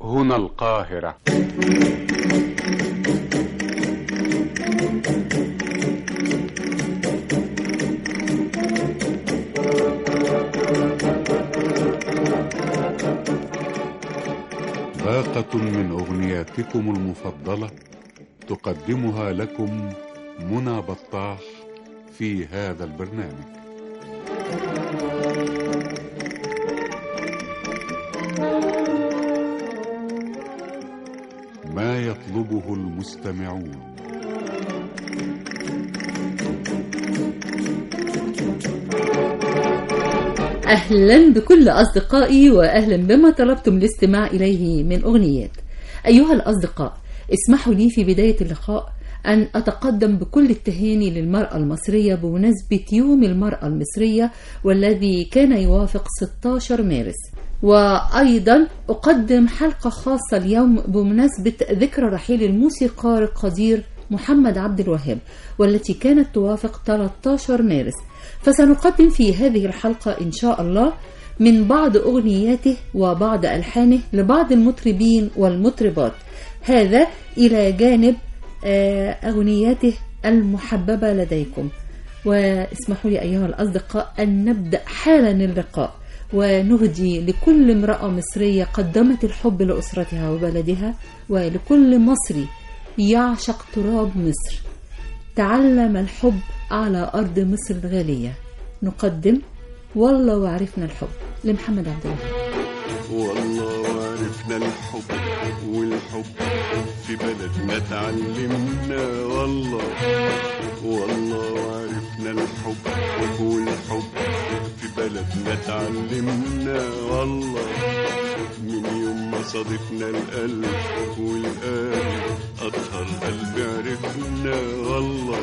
هنا القاهرة. باقة من أغنياتكم المفضلة تقدمها لكم منى بطاح في هذا البرنامج. ما يطلبه المستمعون. أهلا بكل أصدقائي وأهلا بما طلبتم الاستماع إليه من أغنيات. أيها الأصدقاء، اسمحوا لي في بداية اللقاء أن أتقدم بكل التهاني للمرأة المصرية بمناسبة يوم المرأة المصرية والذي كان يوافق 16 مارس، وأيضا أقدم حلقة خاصة اليوم بمناسبة ذكرى رحيل الموسيقار القدير محمد عبد الوهاب والتي كانت توافق 13 مارس. فسنقدم في هذه الحلقة إن شاء الله من بعض أغنياته وبعض ألحانه لبعض المطربين والمطربات، هذا إلى جانب أغنياته المحببة لديكم. واسمحوا لي أيها الأصدقاء أن نبدأ حالا اللقاء ونهدي لكل امرأة مصرية قدمت الحب لأسرتها وبلدها، ولكل مصري يعشق تراب مصر تعلم الحب على أرض مصر الغالية. نقدم والله وعرفنا الحب لمحمد عبد الوهاب. والله وعرفنا الحب والحب في بلدنا تعلمنا، والله وعرفنا الحب والحب في بلدنا تعلمنا، والله من يوم ما صادفنا القلب والقلب أطهر قلب عرفنا، والله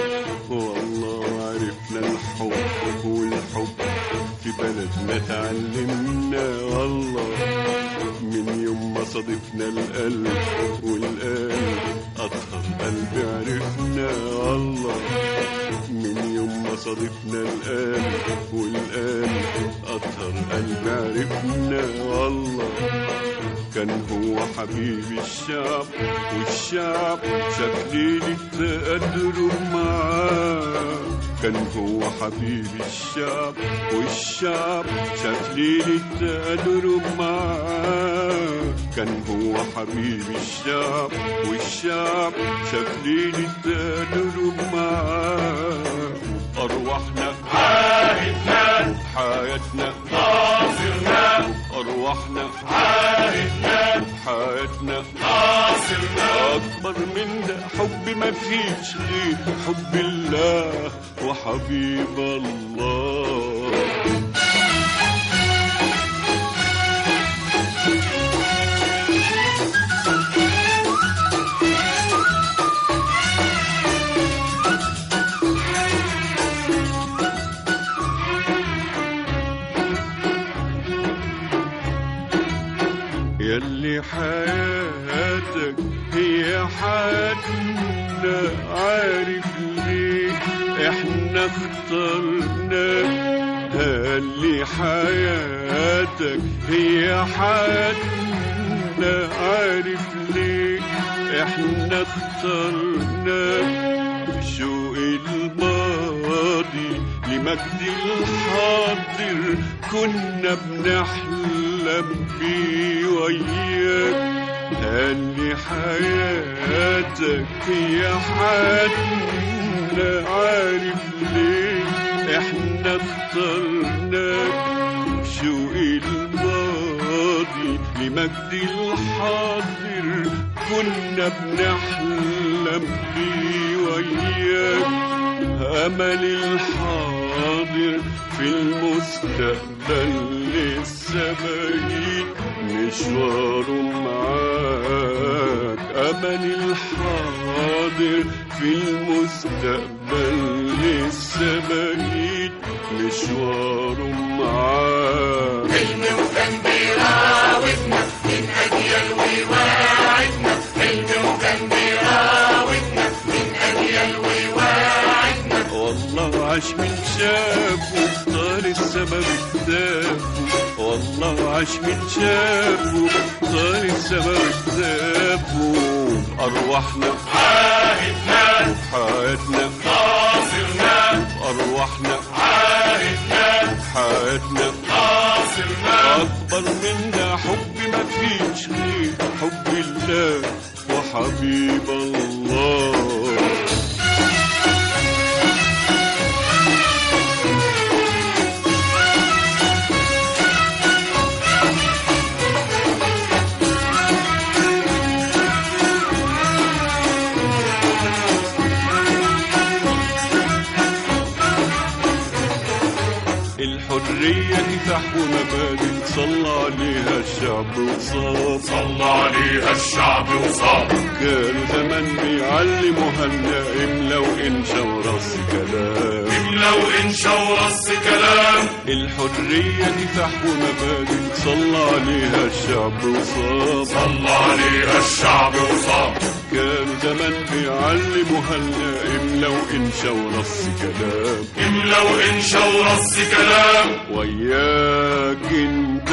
وعرفنا الحب والحب في بلدنا تعلمنا، والله من يوم ما صادفنا القلب والقلب أطهر قلب عرفنا، والله من يوم ما صادفنا القلب والقلب أطهر قلب عرفنا، والله كان هو حبيب الشعب والشعب شاف ليلة تقدره معاه، كان هو حبيب الشعب والشعب شاف ليلة تقدره معاه، كان هو حبيب الشعب والشعب شاف ليلة تقدره معاه، أرواحنا عاهدنا حياتنا ناصرنا، أرواحنا عاهدنا حياتنا ناصرنا، أكبر من ده حب ما فيش غير حب الله وحبيب الله. يلي حياتك هي حياتنا، عارف ليه احنا اخترناك، يلي حياتك هي حياتنا، عارف ليه احنا اخترناك، شوق الماضي لمجد الحاضر كنا بنحلم بيه وياك، اللي حياتك هي حياتنا، عارف ليه احنا اخترناك، شوق الماضي لمجد الحاضر كنا بنحلم بيه وياك، أمل الحاضر في المستقبل لسه بعيد مشواره معاك، أمل الحاضر في المستقبل لسه بعيد مشواره معاك، حلم وكان بيراودنا من أجيال وواعدنا، حلم وكان بيراودنا من أجيال وواعدنا، والله عاش من شافه طال السما بكتافه، والله عاش من شافه طار السما وكتابه أرواحنا عاهدنا حياتنا ناصرنا أرواحنا عاهدنا حياتنا ناصرنا أكبر منا حب ما فيش غير حب الله وحبيب الله الحرية كفاح ومبادئ صلى عليها الشعب وصاب صلى عليها الشعب وصاب كانوا زمان بيعلموها لنا املا وانشا ورص كلام املا وانشا ورص كلام الحرية كفاح ومبادئ صلى عليها الشعب وصاب صلى عليها الشعب وصاب كانوا زمان بيعلموها لنا املا وانشا ورص كلام املا وانشا ورص كلام وياك انت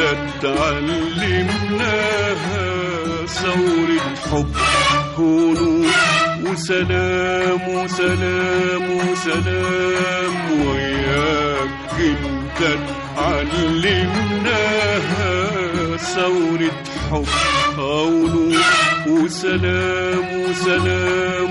اتعلمناها ثورة حب هنود وسلام وسلام وسلام وياك انت اتعلمناها ثورة حب هنود وسلام وسلام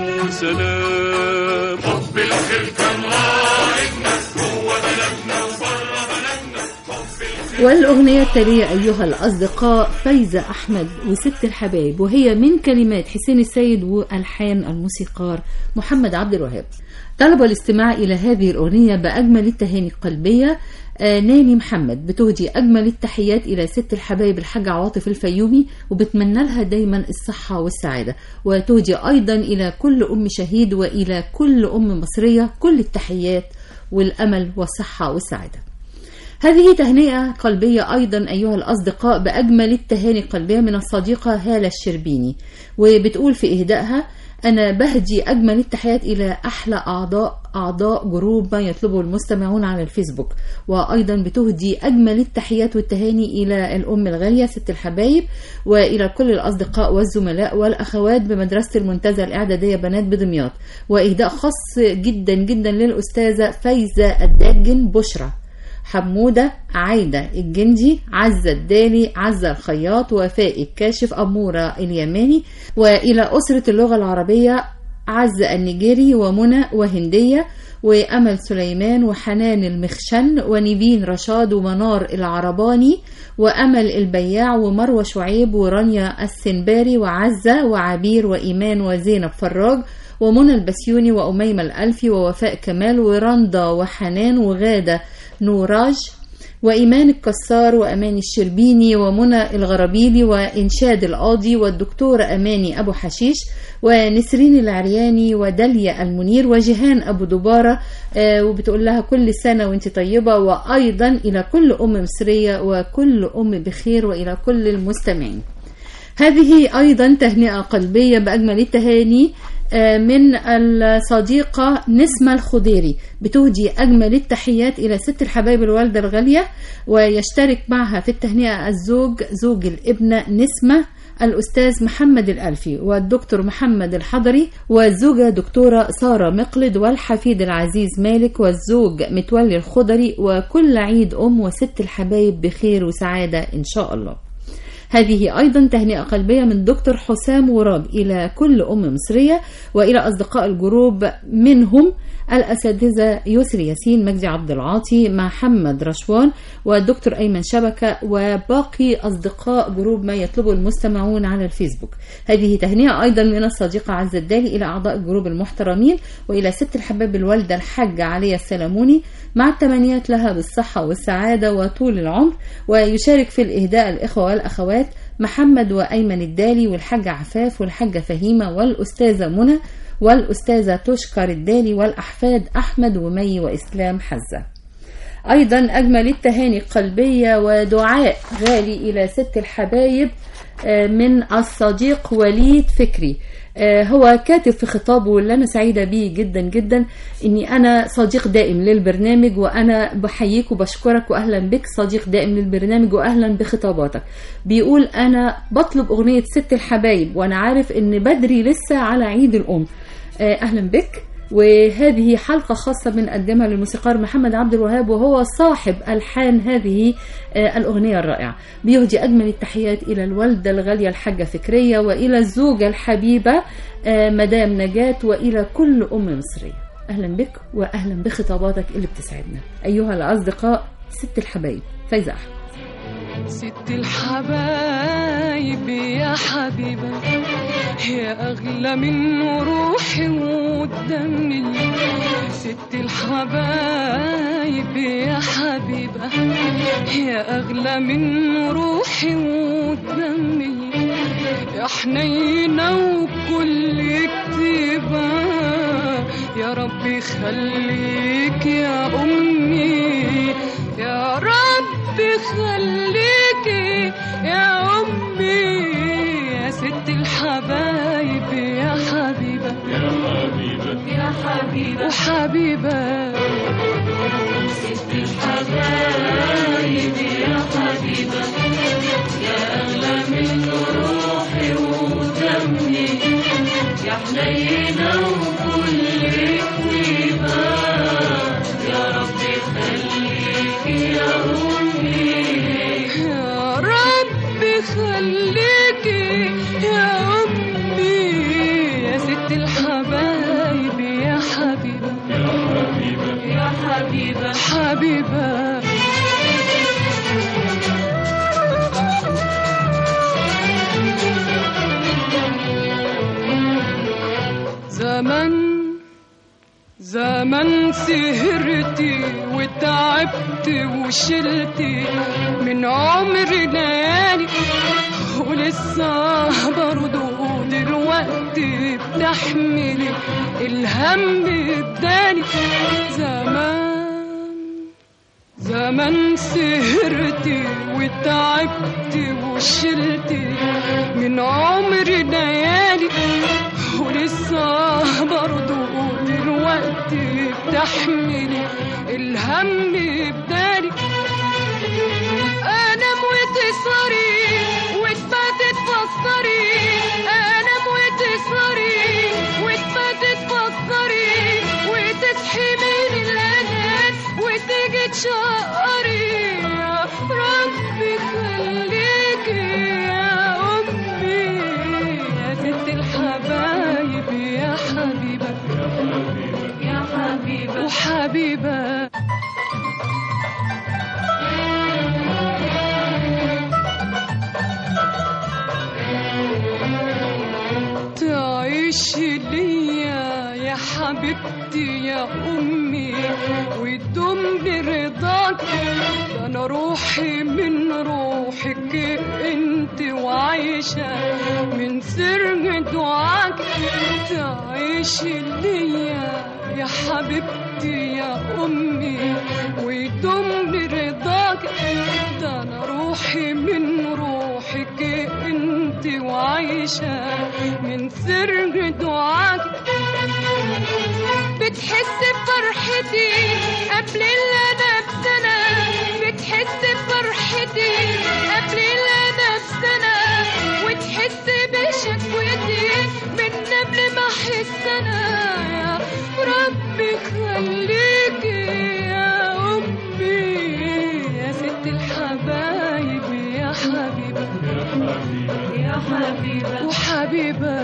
وسلام حب الخير كان رائدنا جوه بلدنا وبره بلدنا والأغنية التالية أيها الأصدقاء فايزة أحمد وست الحبايب، وهي من كلمات حسين السيد وألحان الموسيقار محمد عبد الوهاب. طلب الاستماع إلى هذه الأغنية بأجمل التهاني القلبية ناني محمد، بتهدي أجمل التحيات إلى ست الحبايب الحاجة عواطف الفيومي، وبتمنى لها دايما الصحة والسعادة، وتهدي أيضا إلى كل أم شهيد وإلى كل أم مصرية كل التحيات والأمل والصحة والسعادة. هذه تهنئة قلبية أيضا أيها الأصدقاء بأجمل التهاني القلبية من الصديقة هالة الشربيني، وبتقول في إهدائها: أنا بهدي أجمل التحيات إلى أحلى أعضاء جروب ما يطلبه المستمعون على الفيسبوك، وأيضا بتهدي أجمل التحيات والتهاني إلى الأم الغالية ست الحبايب، وإلى كل الأصدقاء والزملاء والأخوات بمدرسة المنتزه الإعدادية بنات بدمياط، وإهداء خاص جدا جدا للأستاذة فايزة الداجن، بشرى حمودة، عايدة الجندي، عزة الدالي، عزة الخياط، وفاء الكاشف، أمورة اليماني، وإلى أسرة اللغة العربية عزة النيجيري ومنى وهندية وأمل سليمان وحنان المخشن ونيفين رشاد ومنار العرباني وأمل البياع ومروة شعيب ورانيا السنباري وعزة وعبير وإيمان وزينب فراج ومنى البسيوني وأميمة الألفي ووفاء كمال ورندا وحنان وغادة نوراج وإيمان الكسار وأماني الشربيني ومنى الغربيلي وإنشاد القاضي والدكتورة أماني أبو حشيش ونسرين العرياني وداليا المنير وجيهان أبو دبارة، وبتقول لها كل سنة وانت طيبة، وأيضا إلى كل أم مصرية وكل أم بخير، وإلى كل المستمعين. هذه أيضا تهنئة قلبية بأجمل التهاني من الصديقة نسمة الخضيري، بتهدي أجمل التحيات إلى ست الحبايب الوالدة الغالية، ويشترك معها في التهنئة زوج الابنة نسمة الأستاذ محمد الألفي والدكتور محمد الحضري والزوجة دكتورة سارة مقلد والحفيد العزيز مالك والزوج متولي الخضري، وكل عيد وست الحبايب بخير وسعادة إن شاء الله. هذه أيضا تهنئة قلبية من دكتور حسام وراب إلى كل أم مصرية وإلى أصدقاء الجروب، منهم الأساتذة يسري ياسين، مجدي عبد العاطي، محمد رشوان والدكتور أيمن شبكة وباقي أصدقاء جروب ما يطلبه المستمعون على الفيسبوك. هذه تهنئة أيضا من الصديقة عزة الدالي إلى أعضاء الجروب المحترمين وإلى ست الحباب الوالدة الحاجة عليا السلاموني، مع التمنيات لها بالصحة والسعادة وطول العمر. ويشارك في الإهداء الإخوة والأخوات محمد وأيمن الدالي والحاجة عفاف والحاجة فهيمة والأستاذة منى والأستاذة تشكر الدالي والأحفاد أحمد ومي وإسلام حزة. أيضا أجمل التهاني قلبية ودعاء غالي إلى ست الحبايب من الصديق وليد فكري. هو كاتب في خطابه اللي أنا سعيدة بيه جدا جدا إني أنا صديق دائم للبرنامج، وأنا بحييك وبشكرك وأهلا بك صديق دائم للبرنامج وأهلا بخطاباتك. بيقول أنا بطلب أغنية ست الحبايب وأنا عارف إن بدري لسه على عيد الأم. أهلا بك. وهذه حلقة خاصة بنقدمها للموسيقار محمد عبد الوهاب وهو صاحب ألحان هذه الأغنية الرائعة. بيهدي أجمل التحيات إلى الوالدة الغالية الحاجة فكرية وإلى الزوجة الحبيبة مدام نجاة وإلى كل أم مصرية. أهلا بك وأهلا بخطاباتك اللي بتسعدنا أيها الأصدقاء. ست الحبايب فايزة أحمد. ست الحبايب يا حبيبة يا أغلى من روحي ودمي. ست الحبايب يا حبيبة يا أغلى من روحي ودمي. يا حنينة وكل كتيبة يا ربي خليك يا أمي. يا ربي خليكي يا أمي يا ست الحبايب يا حبيبة يا حبيبة يا حبيبة وحبيبة. ست الحبايب يا حبيبة يا أغلى من روحي ودمي. يا حنينة وكل كتيبة يا ربي خليكي يا أمي. يا ربي خليكي يا أمي يا ست الحبايب يا حبيبة يا حبيبة يا حبيبة حبيبة. زمن سهرتي وتعبت وشلتي من عمري ليالي ولسه برضو دلوقتي بتحملي الهم الداني. زمان سهرتي وتعبت وشلتي من عمري ليالي ولسه برضو دلوقتي بتحملي الهم بدالي. انام وتسهري وتباتي تفكري. انام وتسهري وتباتي تفكري وتصحي من الانام وتيجي تشقري. يا ربي خليكي يا امي يا ست الحبايب يا حبيبة يا حبيبة وحبيبة. تعيشي ليا يا حبيبتي يا أمي وتدوم برضاك. أنا روحي من روحك أنت وعايشة من سر دعاك. تعيشي ليا يا حبيبتي يا أمي ويدوم برضاك. أنا روحي من روحك أنت وعايشة من سر دعاك. بتحس بفرحتي قبل اللي أنا بسنة. بتحس بفرحتي قبل اللي أنا بسنة وتحس بشكوتي من قبل ما أحس أنا. يا ربي خليكي يا أمي يا ست الحبايب يا حبيبة يا حبيبة وحبيبة.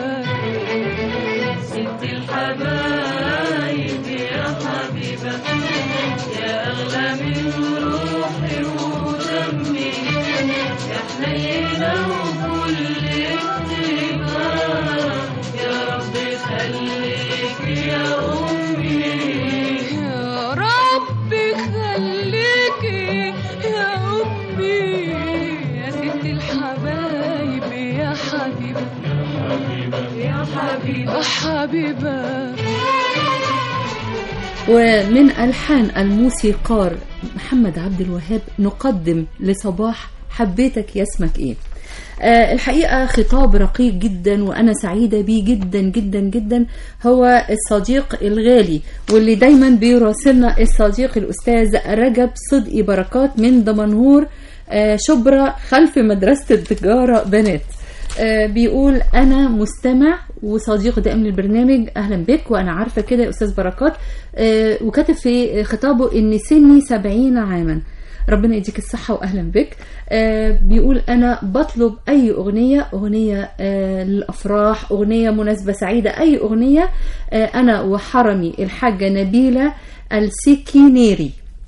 ست الحبايب يا حبيبة يا أغلى من روحي ودمي. يا حنينة وكل كتيبة يا ربي خليكي يا أمي. يا ربي خليكي يا أمي يا ست الحبايب يا حبيبة يا حبيبة حبيبة. ومن ألحان الموسيقار محمد عبد الوهاب نقدم لصباح حبيتك يا اسمك ايه. الحقيقة خطاب رقيق جدا وأنا سعيدة بيه جدا جدا جدا. هو الصديق الغالي واللي دايما بيراسلنا الصديق الأستاذ رجب صدقي بركات من دمنهور شبرا خلف مدرسة التجارة بنات. بيقول أنا مستمع وصديق دائم للبرنامج، أهلا بك وأنا عارفة كده يا أستاذ بركات. وكاتب في خطابه إن سني 70 عاما، ربنا يديك الصحة وأهلا بك. بيقول أنا بطلب أي أغنية للأفراح، أغنية مناسبة سعيدة، أي أغنية. أنا وحرمي الحاجة نبيلة السكينيري،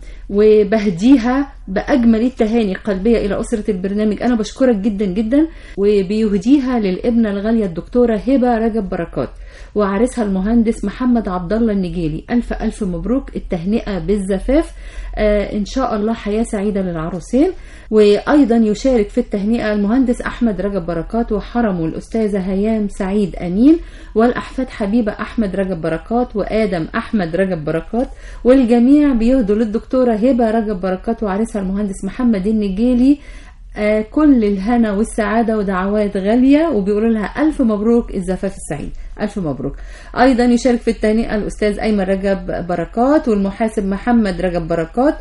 وبهديها بأجمل التهاني القلبية إلى أسرة البرنامج. أنا بشكرك جدا جدا. وبيهديها للابنة الغالية الدكتورة هبة رجب بركات وعريسها المهندس محمد عبد الله النجيلي. ألف ألف مبروك التهنئة بالزفاف، إن شاء الله حياة سعيدة للعروسين. وأيضا يشارك في التهنئة المهندس أحمد رجب بركات وحرمه الأستاذة هيام سعيد أمين والأحفاد حبيبة أحمد رجب بركات وآدم أحمد رجب بركات. والجميع بيهدوا للدكتورة هبة رجب بركات وعريسها المهندس محمد النجيلي كل الهنا والسعادة ودعوات غالية، وبيقولوا لها ألف مبروك الزفاف السعيد، ألف مبروك. أيضا يشارك في التهنئة الأستاذ أيمن رجب بركات والمحاسب محمد رجب بركات.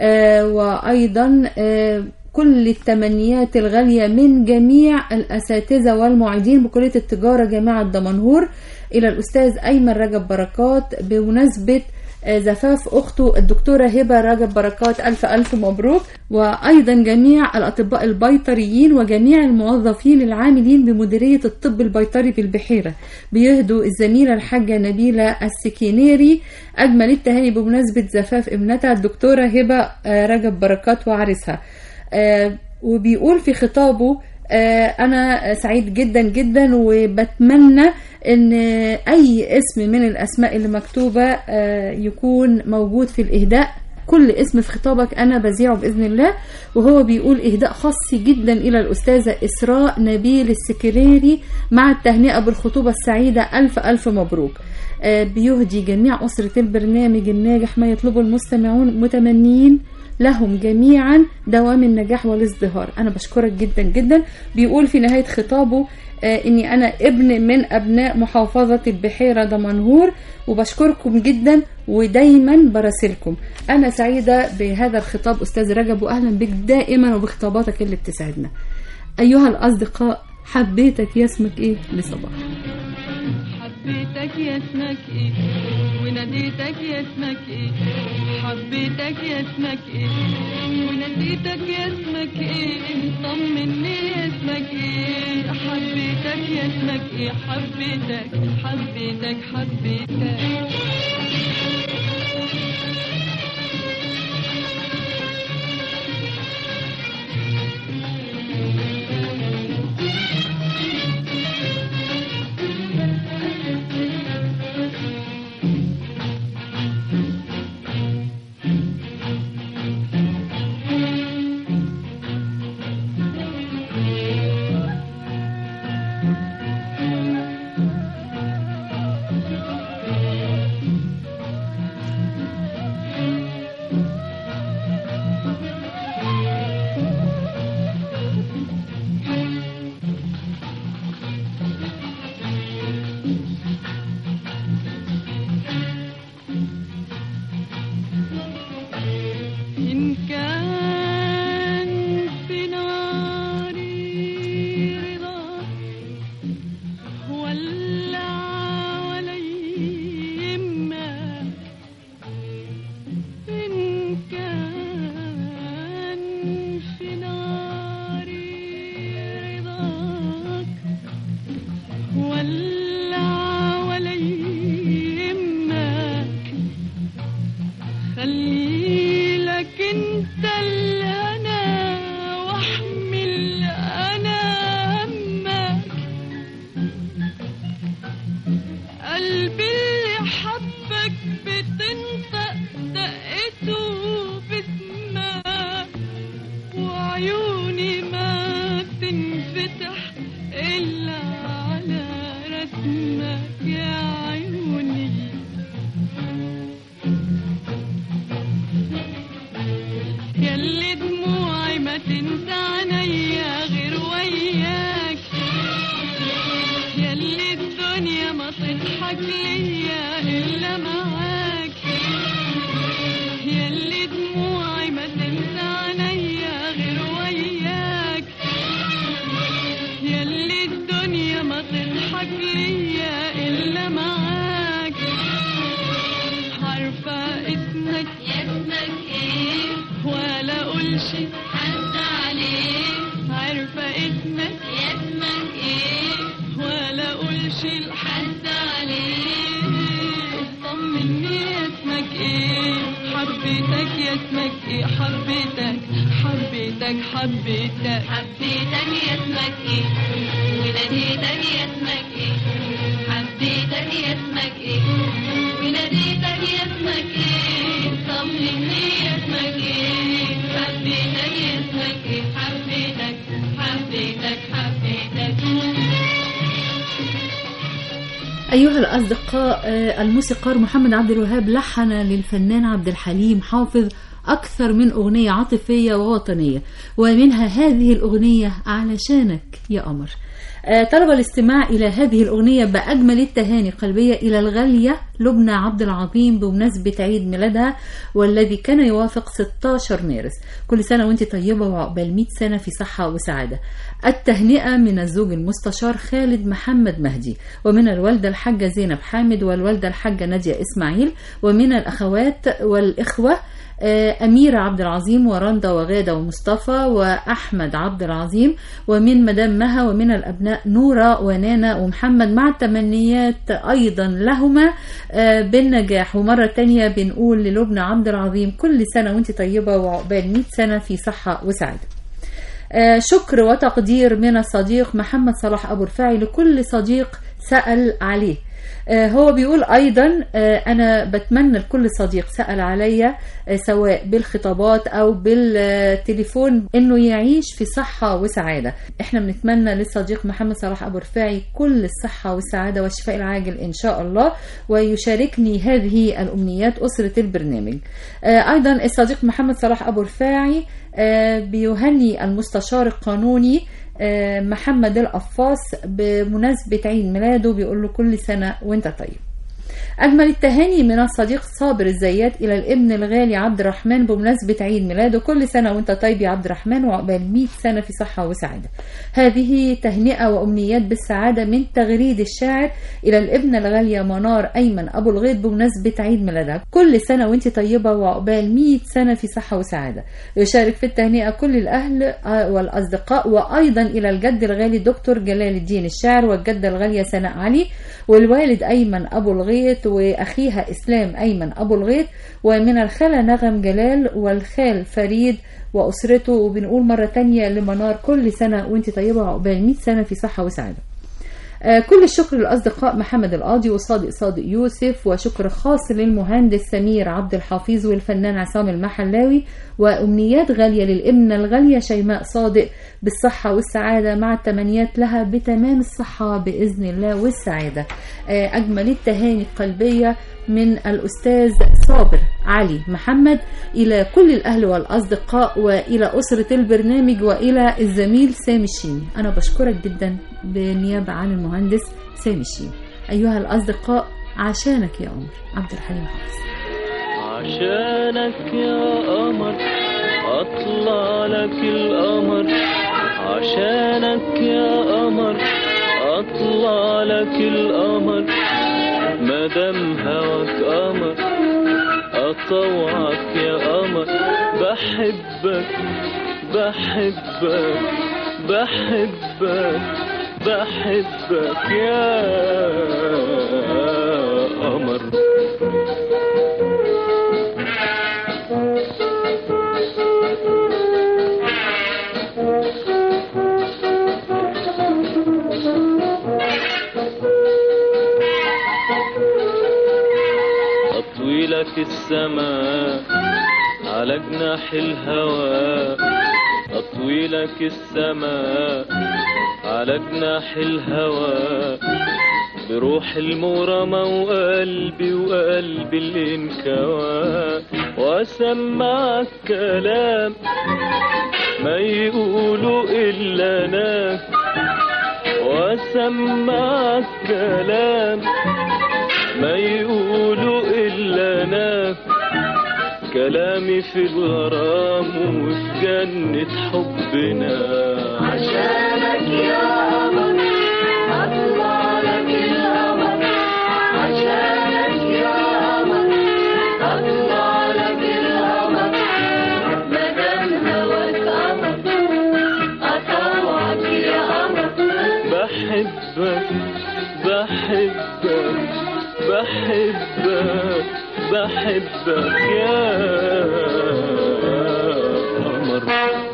وأيضا كل التمنيات الغالية من جميع الأساتذة والمعيدين بكلية التجارة جامعة دمنهور إلى الأستاذ أيمن رجب بركات بمناسبة زفاف أخته الدكتورة هبة رجب بركات. ألف ألف مبروك. وأيضا جميع الأطباء البيطريين وجميع الموظفين العاملين بمديرية الطب البيطري بالبحيرة بيهدوا الزميلة الحاجة نبيلة السكينيري أجمل التهاني بمناسبة زفاف ابنتها الدكتورة هبة رجب بركات وعريسها. وبيقول في خطابه أنا سعيد جدا جدا وبتمنى أن أي اسم من الأسماء اللي مكتوبة يكون موجود في الإهداء. كل اسم في خطابك أنا بذيعه بإذن الله. وهو بيقول إهداء خاص جدا إلى الأستاذة إسراء نبيل السكريري مع التهنئة بالخطوبة السعيدة. ألف ألف مبروك. بيهدي جميع أسرة البرنامج الناجح ما يطلبه المستمعون متمنين لهم جميعا دوام النجاح والازدهار. أنا بشكرك جدا جدا. بيقول في نهاية خطابه إني أنا ابن من أبناء محافظة البحيرة دمنهور وبشكركم جدا ودايما براسلكم. أنا سعيدة بهذا الخطاب أستاذ رجب وأهلا بك دائما وبخطاباتك اللي بتسعدنا. أيها الأصدقاء حبيتك يا اسمك إيه لصباح. حبيتك يا اسمك ايه وناديتك يا اسمك ايه، حبيتك يا اسمك ايه وناديتك يا اسمك ايه، طمني يا اسمك ايه، حبيتك يا اسمك ايه، حبيتك حبيتك حبيتك. ياللي الدنيا ما تضحك ليا إلا معاك، ياللي دموعي ما تنسى عينيا غير وياك، ياللي الدنيا ما تضحك ليا إلا معاك. عارفة اسمك ايه ولا أقولش حد عليه، عارفة اسمك ايه ولا أقولش لحد عليه. طمني اسمك ايه، حبيتك يا اسمك ايه، حبيتك حبيتك حبيتك حبيتك يا اسمك ايه وناديتك يا اسمك ايه، حبيتك يا اسمك ايه وناديتك يا اسمك ايه. طمني يا اسمك ايه، حبيتك يا اسمك ايه، حبيتك حبيتك حبيتك. أيها الأصدقاء، الموسيقار محمد عبد الوهاب لحن للفنان عبد الحليم حافظ أكثر من أغنية عاطفية ووطنية، ومنها هذه الأغنية علشانك يا قمر. طلب الاستماع إلى هذه الأغنية بأجمل التهاني القلبية إلى الغالية لبنى عبد العظيم بمناسبة عيد ميلادها والذي كان يوافق 16 مارس. كل سنة وانت طيبة وعقبال 100 سنة في صحة وسعادة. التهنئة من الزوج المستشار خالد محمد مهدي، ومن الوالدة الحاجة زينب حامد، والوالدة الحاجة نادية إسماعيل، ومن الأخوات والإخوة أميرة عبد العظيم ورندا وغادة ومصطفى وأحمد عبد العظيم، ومن مدام مها، ومن الأبناء نورة ونانا ومحمد، مع التمنيات أيضا لهما بالنجاح. ومرة تانية بنقول للبنى عبد العظيم كل سنة وانت طيبة وعقبال 100 سنة في صحة وسعادة. شكر وتقدير من الصديق محمد صلاح أبو رفاعي لكل صديق سأل عليه. هو بيقول أيضا أنا بتمنى لكل صديق سأل عليا سواء بالخطابات أو بالتليفون إنه يعيش في صحة وسعادة. إحنا بنتمنى للصديق محمد صلاح أبو رفاعي كل الصحة والسعادة والشفاء العاجل إن شاء الله، ويشاركني هذه الأمنيات أسرة البرنامج. أيضا الصديق محمد صلاح أبو رفاعي بيهني المستشار القانوني محمد القفاص بمناسبة عيد ميلاده، بيقول له كل سنة وانت طيب. أجمل التهاني من الصديق صابر الزيات إلى الابن الغالي عبد الرحمن بمناسبة عيد ميلاده، كل سنة وانت طيب يا عبد الرحمن وعقبال 100 سنة في صحة وسعادة. هذه تهنئة وأمنيات بالسعادة من تغريد الشاعر إلى الابن الغالية منار أيمن أبو الغيط بمناسبة عيد ميلادها، كل سنة وانت طيبة وعقبال 100 سنة في صحة وسعادة. يشارك في التهنئة كل الأهل والأصدقاء، وأيضا إلى الجد الغالي دكتور جلال الدين الشاعر، والجدة الغالية سناء علي، والوالد أيمن أبو الغيط، وأخيها إسلام أيمن أبو الغيط، ومن الخالة نغم جلال والخال فريد وأسرته. وبنقول مرة تانية لمنار كل سنة وانت طيبة وعقبال 100 سنة في صحة وسعادة. كل الشكر للأصدقاء محمد القاضي وصادق يوسف، وشكر خاص للمهندس سمير عبد الحفيظ والفنان عصام المحلاوي، وأمنيات غالية للابنة الغالية شيماء صادق بالصحة والسعادة، مع التمنيات لها بتمام الصحة بإذن الله والسعادة. أجمل التهاني القلبية من الأستاذ صابر علي محمد إلى كل الأهل والأصدقاء، وإلى أسرة البرنامج، وإلى الزميل سامي الشيني. أنا بشكرك جدا بالنيابة عن المهندس سامي الشيني. أيها الأصدقاء، عشانك يا قمر عبد الحليم حافظ. عشانك يا قمر أطلع لك القمر، عشانك يا قمر أطلع لك القمر، مدام هواك قمر أطوعك يا قمر، بحبك بحبك بحبك بحبك يا قمر. أطويلك السماء على جناح الهوى، أطويلك السماء على جناح الهوى، بروح المغرمة وقلبي وقلبي اللي انكوى، واسمعك كلام ما يقولوا إلا ناك، واسمعك كلام ما يقولوا الا انا، كلامي في الغرام وفي جنة حبنا. عشانك يا قمر أطلع لك القمر، عشانك يا قمر أطلع لك القمر، مدام هواك قمر أطوعك يا قمر. بحبك بحبك بحبك بحبك يا قمر.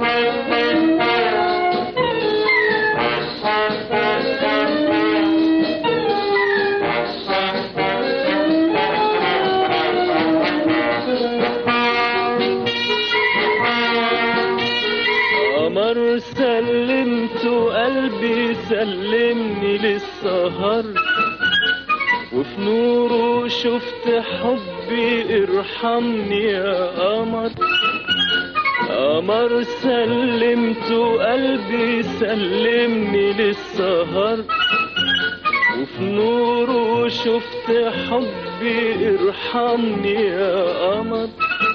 قمر سلمت قلبي سلمني للسهر، وفي نوره شفت حبي ارحمني يا قمر. قمر سلمت قلبي سلمني للسهر، وفي نوره شفت حبي ارحمني يا قمر.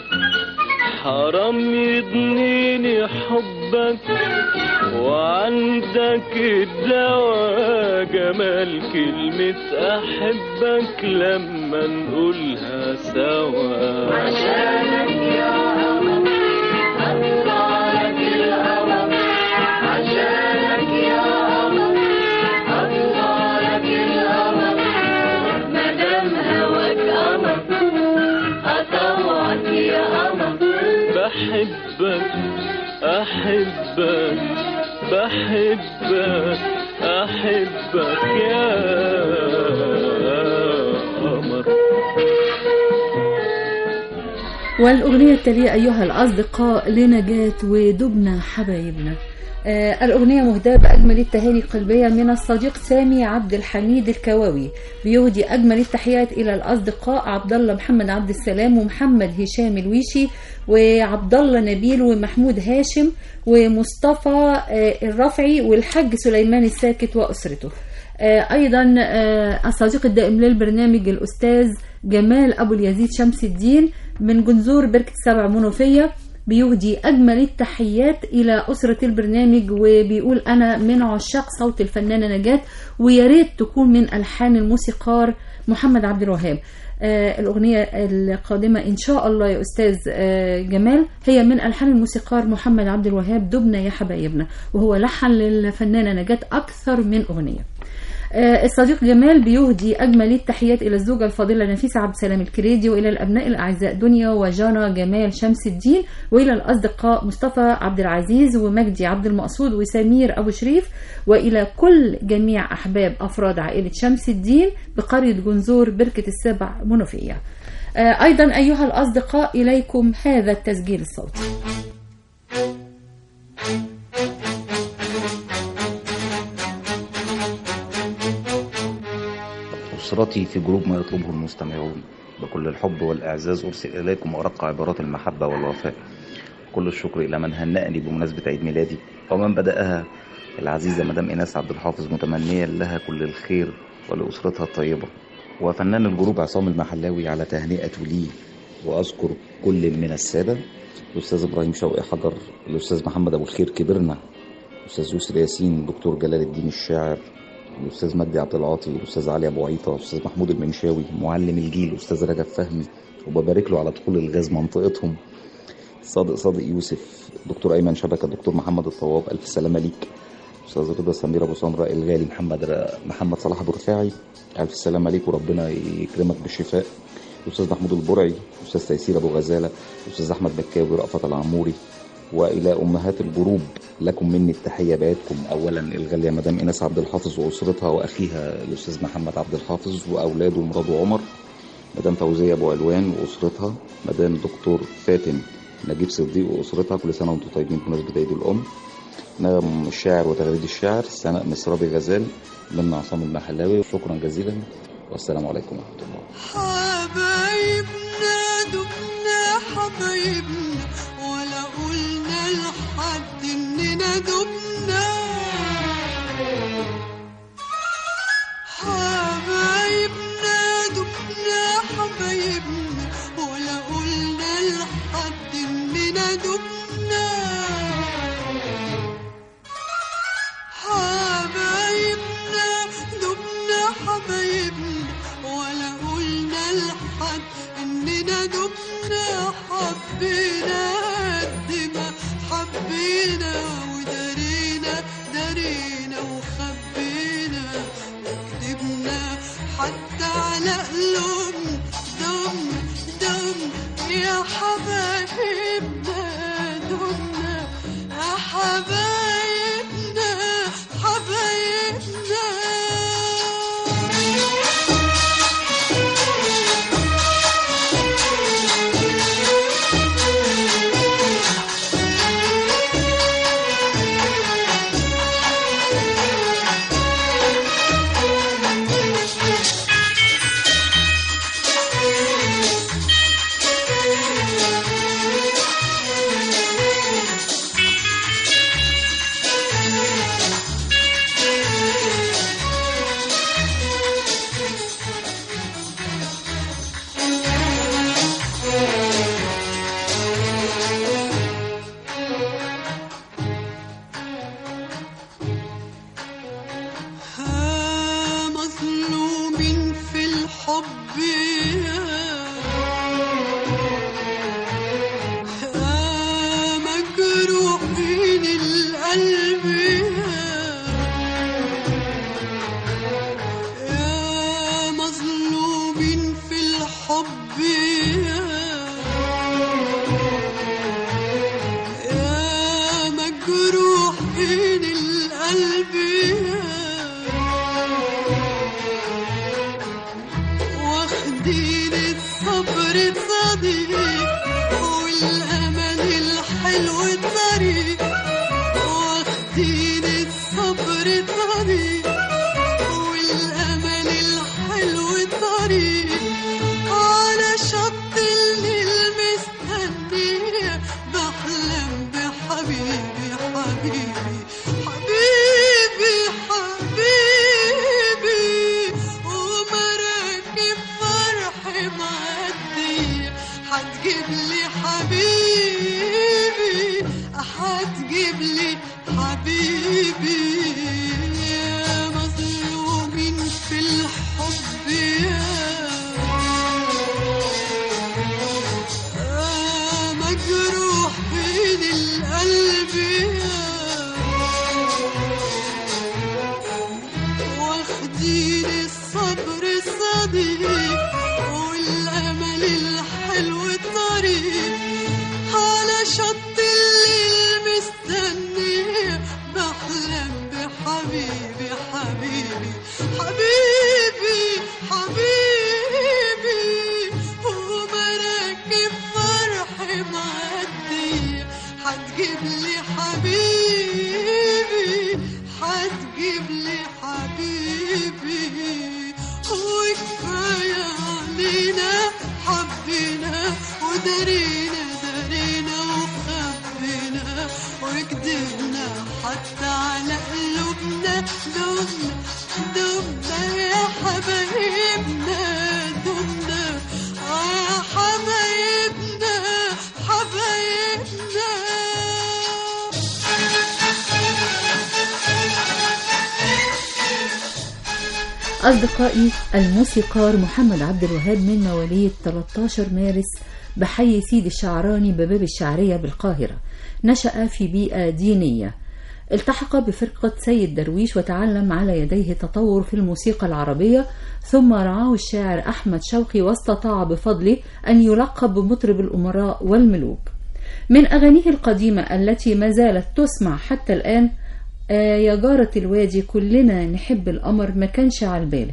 حرام يضنيني حبك وعندك الدواء، جمال كلمة أحبك لما نقولها سوا. عشانك يا قمر أطلع لك القمر، عشانك يا قمر أطلع لك القمر، مدام هواك قمر أطوعك يا قمر. بحبك أحبك بحبك أحبك يا قمر. والأغنية التالية أيها الأصدقاء لنجاة ودبنا حبايبنا. الأغنية مهداة بأجمل التهاني القلبية من الصديق سامي عبد الحميد الكواوي، بيهدي أجمل التحيات إلى الأصدقاء عبد الله محمد عبد السلام ومحمد هشام الويشي وعبد الله نبيل ومحمود هاشم ومصطفى الرفعي والحاج سليمان الساكت وأسرته. أيضا الصديق الدائم للبرنامج الأستاذ جمال أبو اليزيد شمس الدين من جنزور بركة 7 منوفية، بيهدي أجمل التحيات إلى أسرة البرنامج، وبيقول أنا من عشاق صوت الفنانة نجاة، وياريت تكون من ألحان الموسيقار محمد عبد الوهاب. الأغنية القادمة إن شاء الله يا أستاذ جمال هي من ألحان الموسيقار محمد عبد الوهاب، دبنا يا حبايبنا، وهو لحن للفنانة نجاة أكثر من أغنية. الصديق جمال بيهدي أجمل التحيات إلى الزوجة الفاضلة نفيسة عبد السلام الكريدي، وإلى الأبناء الأعزاء دنيا وجانا جمال شمس الدين، وإلى الأصدقاء مصطفى عبد العزيز ومجدي عبد المقصود وسمير أبو شريف، وإلى كل جميع أحباب أفراد عائلة شمس الدين بقرية جنزور بركة 7 منوفية. أيضا أيها الأصدقاء إليكم هذا التسجيل الصوتي. أسرتي في جروب ما يطلبه المستمعون، بكل الحب والإعزاز أرسل إليكم أرق عبارات المحبة والوفاء. كل الشكر إلى من هنأني بمناسبة عيد ميلادي، ومن بدأها العزيزة مدام إناس عبد الحافظ، متمنيا لها كل الخير ولأسرتها الطيبة. وفنان الجروب عصام المحلاوي على تهنئته لي، وأذكر كل من السادة: الأستاذ إبراهيم شوقي حجر، الأستاذ محمد أبو الخير كبرنا، الأستاذ يوسف ياسين، دكتور جلال الدين الشاعر، الأستاذ مجدي عبد العاطي، الأستاذ علي أبو عيطة، الأستاذ محمود المنشاوي معلم الجيل، الأستاذ رجب فهمي، وببارك له على دخول الغاز منطقتهم، صادق يوسف، دكتور أيمن شبكة، دكتور محمد الطواب، ألف سلامة ليك، أستاذ رضا سمير أبو سمرة الغالي، محمد صلاح أبو رفاعي، ألف سلامة ليك وربنا يكرمك بالشفاء، الأستاذ محمود البرعي، الأستاذ تيسير أبو غزالة، الأستاذ أحمد بكاوي، رأفت العموري. وإلى أمهات الجروب لكم مني التحية بياتكم، أولا الغالية مدام إناس عبد الحافظ وأسرتها وأخيها الأستاذ محمد عبد الحافظ وأولاده مراد وعمر، مدام فوزية أبو علوان وأسرتها، مدام دكتور فاتن نجيب صديق وأسرتها، كل سنة وأنتم طيبين بمناسبة عيد الأم. نغم الشاعر وتغريد الشاعر سناء مصرابي غزال، من عصام المحلاوي. شكرا جزيلا والسلام عليكم ورحمة الله. حبايبنا دبنا حبايبنا، ولا قلنا لحد اننا دبنا، حبايبنا ولا قلنا لحد إننا دبنا حبينا قد ما حبينا ودارينا وخبينا وكدبنا حتى على قلوبنا دم يا حبايبنا دمنا يا حبايبنا أصدقائي، الموسيقار محمد عبد الوهاب من مواليد 13 مارس بحي سيدي الشعراني بباب الشعرية بالقاهرة. نشأ في بيئة دينية، التحق بفرقة سيد درويش وتعلم على يديه تطور في الموسيقى العربية، ثم رعاه الشاعر أحمد شوقي واستطاع بفضله أن يلقب بمطرب الأمراء والملوك. من أغانيه القديمة التي ما زالت تسمع حتى الآن يا جارة الوادي كلنا نحب القمر ما كانش على البال.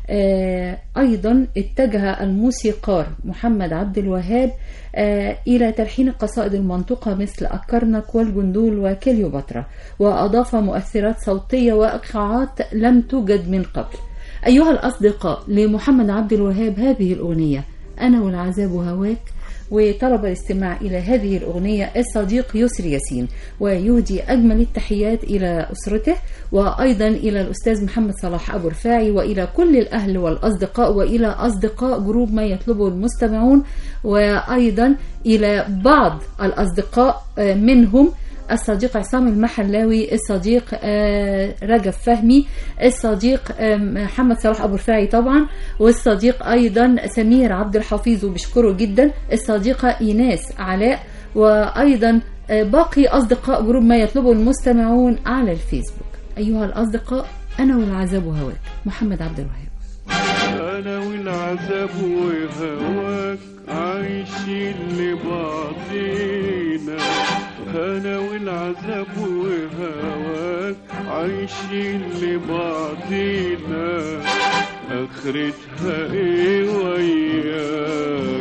أيضا اتجه الموسيقار محمد عبد الوهاب إلى تلحين القصائد المنطوقة مثل الكرنك والجندول وكليوباترا، وأضاف مؤثرات صوتية وإيقاعات لم توجد من قبل. أيها الأصدقاء، لمحمد عبد الوهاب هذه الأغنية أنا والعذاب هواك، وطلب الاستماع إلى هذه الأغنية الصديق يسري ياسين، ويهدي أجمل التحيات إلى أسرته وأيضا إلى الأستاذ محمد صلاح أبو رفاعي وإلى كل الأهل والأصدقاء وإلى أصدقاء جروب ما يطلبه المستمعون، وأيضا إلى بعض الأصدقاء منهم الصديق عصام المحلاوي، الصديق رجب فهمي، الصديق محمد صلاح أبو رفاعي طبعا، والصديق أيضا سمير عبد الحفيظ وبشكره جدا، الصديقة إيناس علاء، وأيضا باقي أصدقاء جروب ما يطلبه المستمعون على الفيسبوك. أيها الأصدقاء، أنا والعذاب وهواك، محمد عبد الوهاب. أنا والعذاب وهواك عايشين لبعضينا، أنا والعذاب وهواك عايشين لبعضينا، آخرتها إيه وياك،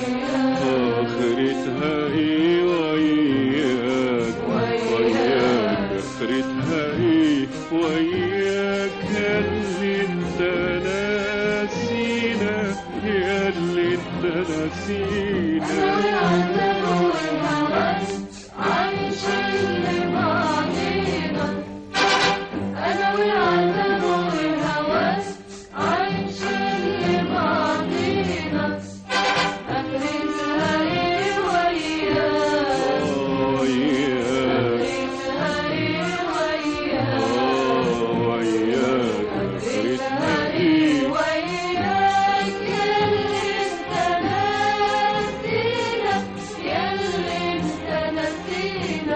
آخرتها إيه وياك، وياك آخرتها إيه وياك، اللي انت ناسينا، يا اللي انت ناسينا. عايشين لبعضينا، أنا والعذاب والهوس عايشين لبعضينا، آخرتها إيه وياك، آخرتها إيه وياك، وياك آخرتها إيه وياك، ياللي انت ناسينا، ياللي انت ناسينا.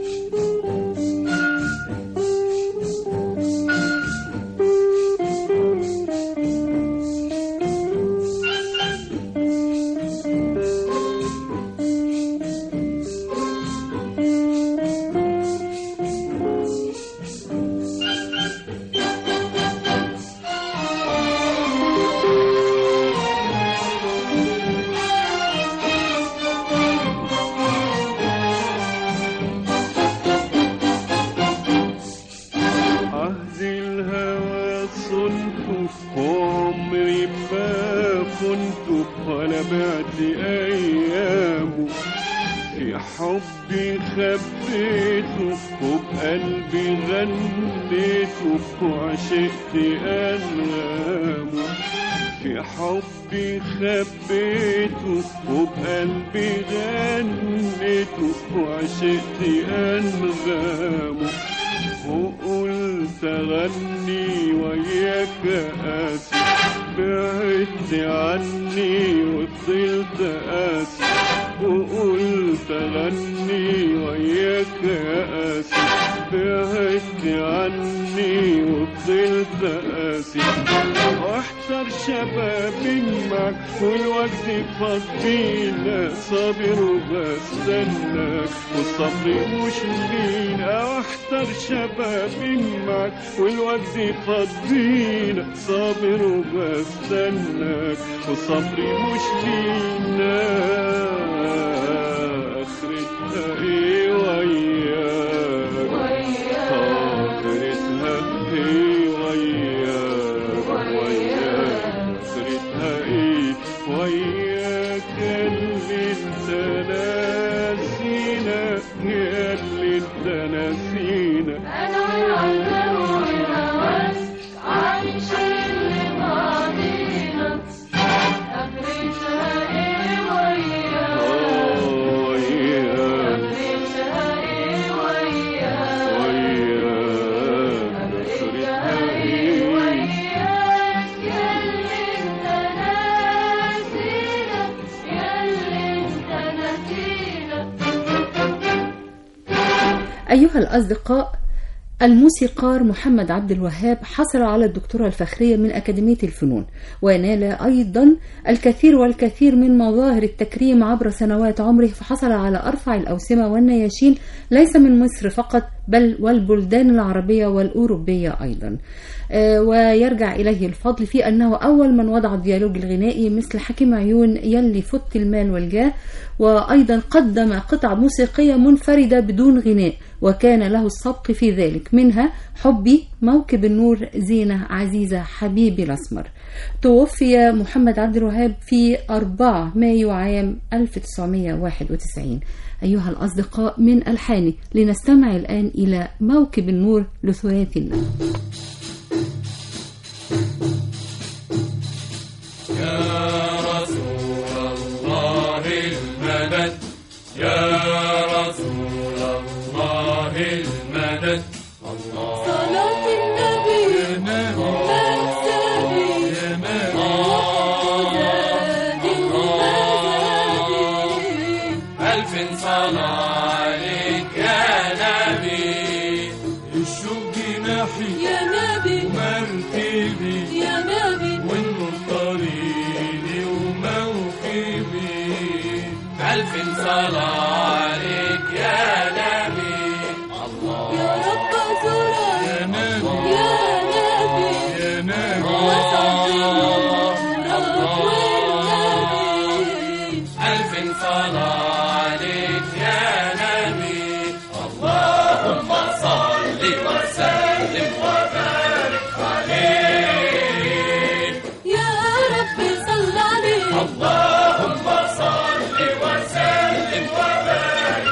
عهد الهوى صنته وعمري ما كنت ولا بعت أيامه، في حبي خبيته وبقلبي غنيته وعشقت أنغامه، في حبي خبيته وبقلبي غنيته وعشقت أنغامه، وقلت أغني وياك قاسي، بعدت عني وفضلت قاسي، وقلت أغني وياك قاسي، بعدت عني وفضلت قاسي، واحتر شبابي معك والوقت فضينا، صابر وبستناك والصبر مش لينا، واحتر شبابي معك والوقت فضينا، صابر وبستناك والصبر مش لينا، آخرتها إيه وياك، آخرتها إيه وياك، وياك آخرتها إيه وياك، اللي انت ناسينا، يا اللي انت ناسينا. أنا والعذاب والهوس عايشين لبعضينا، آخرتها إيه وياك، آخرتها إيه وياك، وياك آخرتها إيه وياك، ياللي انت ناسينا، ياللي انت ناسينا. أيها الأصدقاء، الموسيقار محمد عبد الوهاب حصل على الدكتوراه الفخرية من أكاديمية الفنون، ونال أيضا الكثير والكثير من مظاهر التكريم عبر سنوات عمره، فحصل على أرفع الأوسمة والنياشين ليس من مصر فقط بل والبلدان العربية والأوروبية أيضا. ويرجع إليه الفضل في أنه أول من وضع الديالوج الغنائي مثل حكيم عيون يلي فت المال والجاه، وأيضا قدم قطع موسيقية منفردة بدون غناء وكان له السبق في ذلك، منها حبي، موكب النور، زينة عزيزة، حبيبي الأسمر. توفي محمد عبد الوهاب في 4 مايو عام 1991. أيها الأصدقاء، من ألحانه لنستمع الآن إلى موكب النور لثلاثي النغم. يا رسول الله المدد، يا رسول الله صلاة عليك يا نبي الله يا رب زورك يا نبي يا نبي يا نبي وسعد نورك والنبي ألف صلاة عليك يا نبي اللهم صل وسلم وبارك عليه يا رب صل عليه اللهم صل وسلم وبارك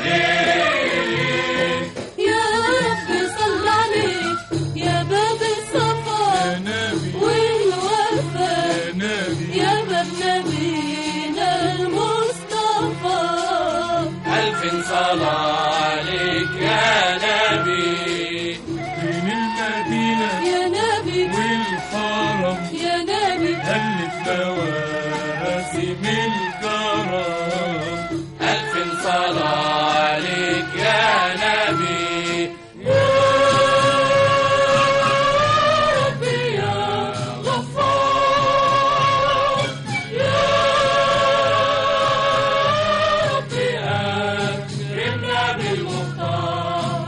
عليه يا رب صل عليه يا باب الصفا يا نبي والوفا يا نبي يا باب نبينا المصطفى ألف صلاة عليك يا نبي بين المدينة يا نبي والحرم يا نبي هلت مواسم الكرم ألف صلاة عليك يا نبي يا ربي يا غفار يا ربي أكرمنا بالمختار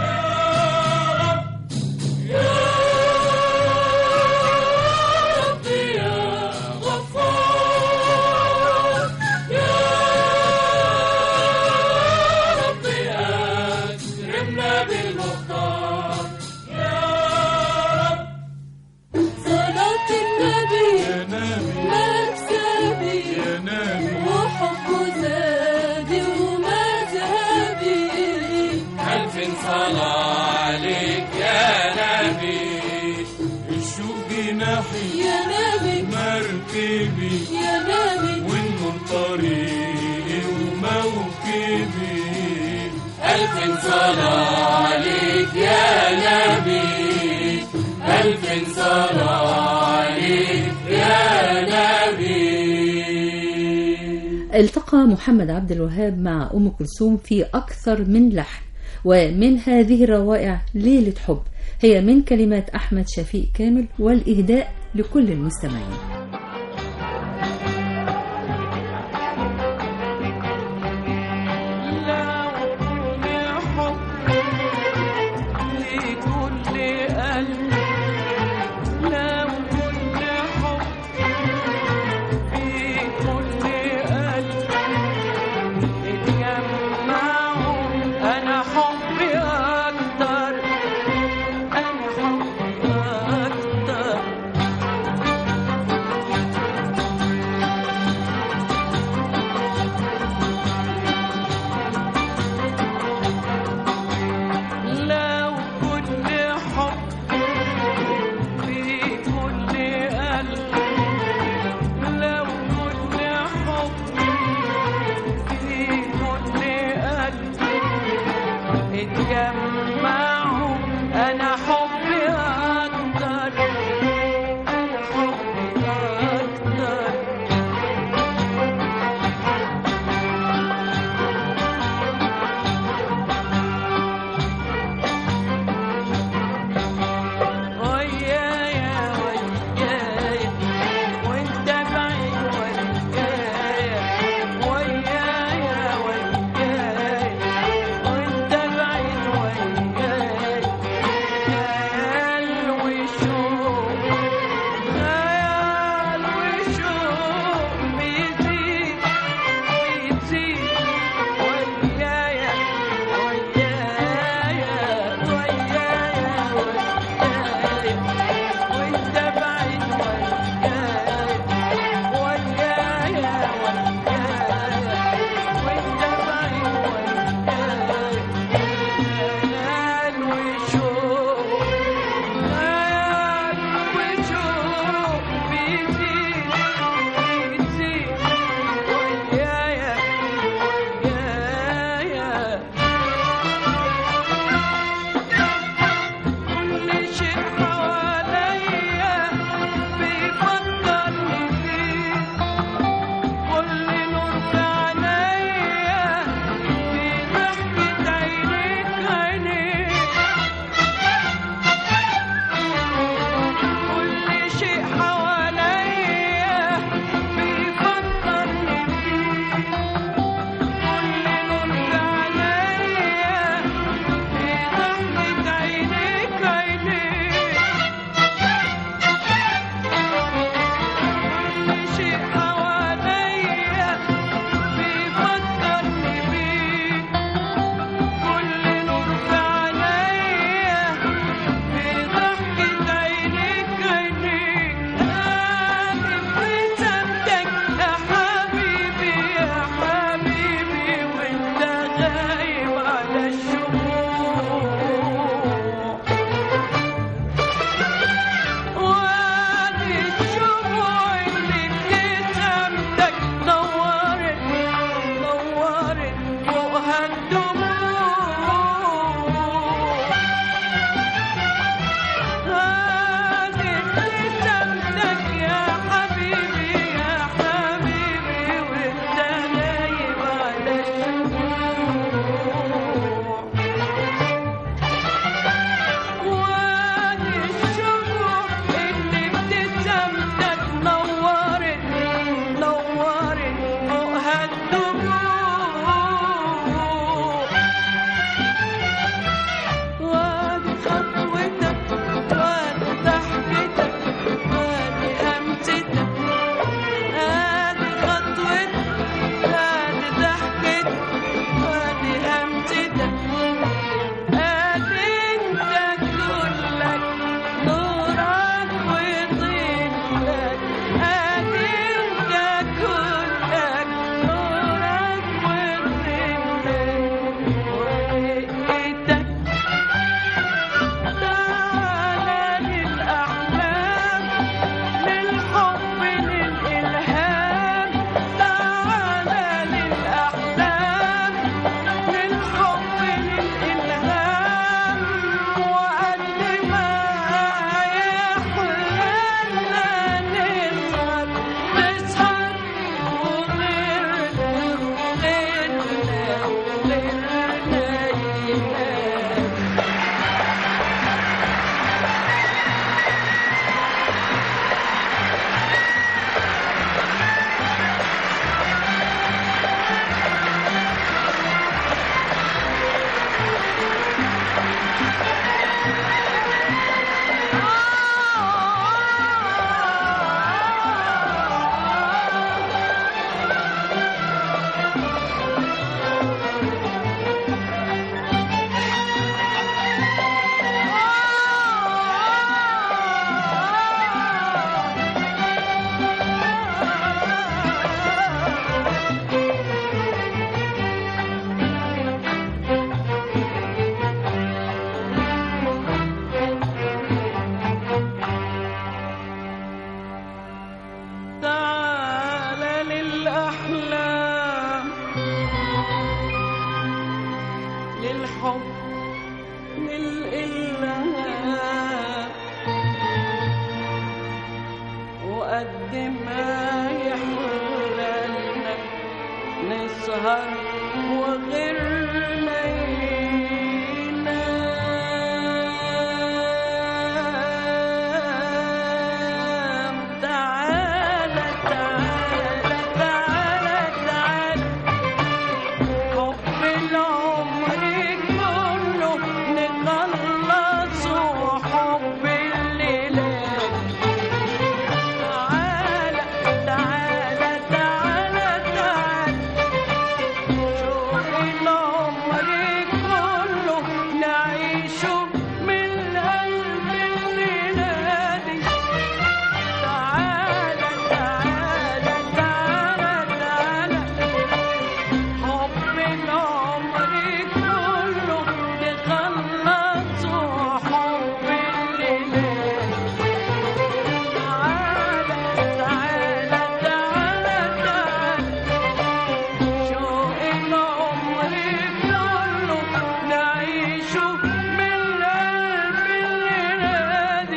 يا ربي يا غفار يا ربي أكرمنا بالمختار يا رب صلاة النبي يا نبي مكسبي يا نبي وحب زادي ومذهبي ألف صلاة عليك يا نبي الشوق جناحي يا نبي مركبي يا نبي والنور طريقي وموكبي ألف صلاة عليك يا نبي ألف صلاة عليك يا نبي. التقى محمد عبد الوهاب مع أم كلثوم في أكثر من لحن، ومن هذه الروائع ليلة حب هي من كلمات أحمد شفيق كامل والإهداء لكل المستمعين. قد ما يحلالنا نسهر وغيرنا ينام. تعالى تعالى تعالى تعالى حب العمر كله نخلصه حب الليلات. تعالى تعالى تعالى تعالى شوق العمر كله نعيشه من قلب الليلادي. تعالى تعالى تعالى تعالى حب العمر كله نخلصه حب الليلات. تعالى تعالى تعالى تعالى شوق العمر كله نعيشه من قلب الليلادي.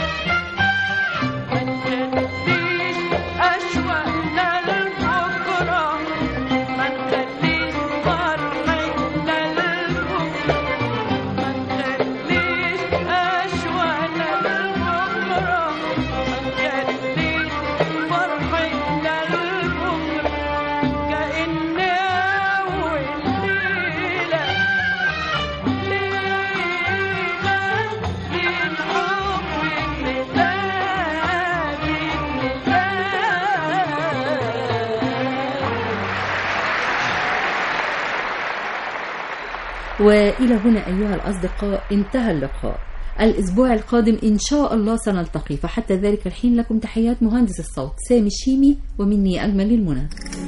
ما تخليش أشواقنا لبكرة، ما تخليش فرحتنا لبكرة، ما تخليش أشواقنا لبكرة، ما تخليش فرحتنا لبكرة. كأن أول ليلة وإلى هنا أيها الأصدقاء انتهى اللقاء. الأسبوع القادم إن شاء الله سنلتقي، فحتى ذلك الحين لكم تحيات مهندس الصوت سامي الشيمي، ومني أجمل المنى.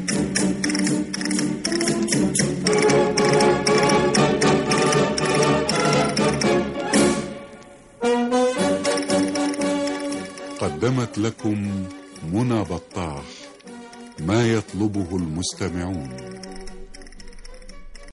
قدمت لكم منى بطاح ما يطلبه المستمعون.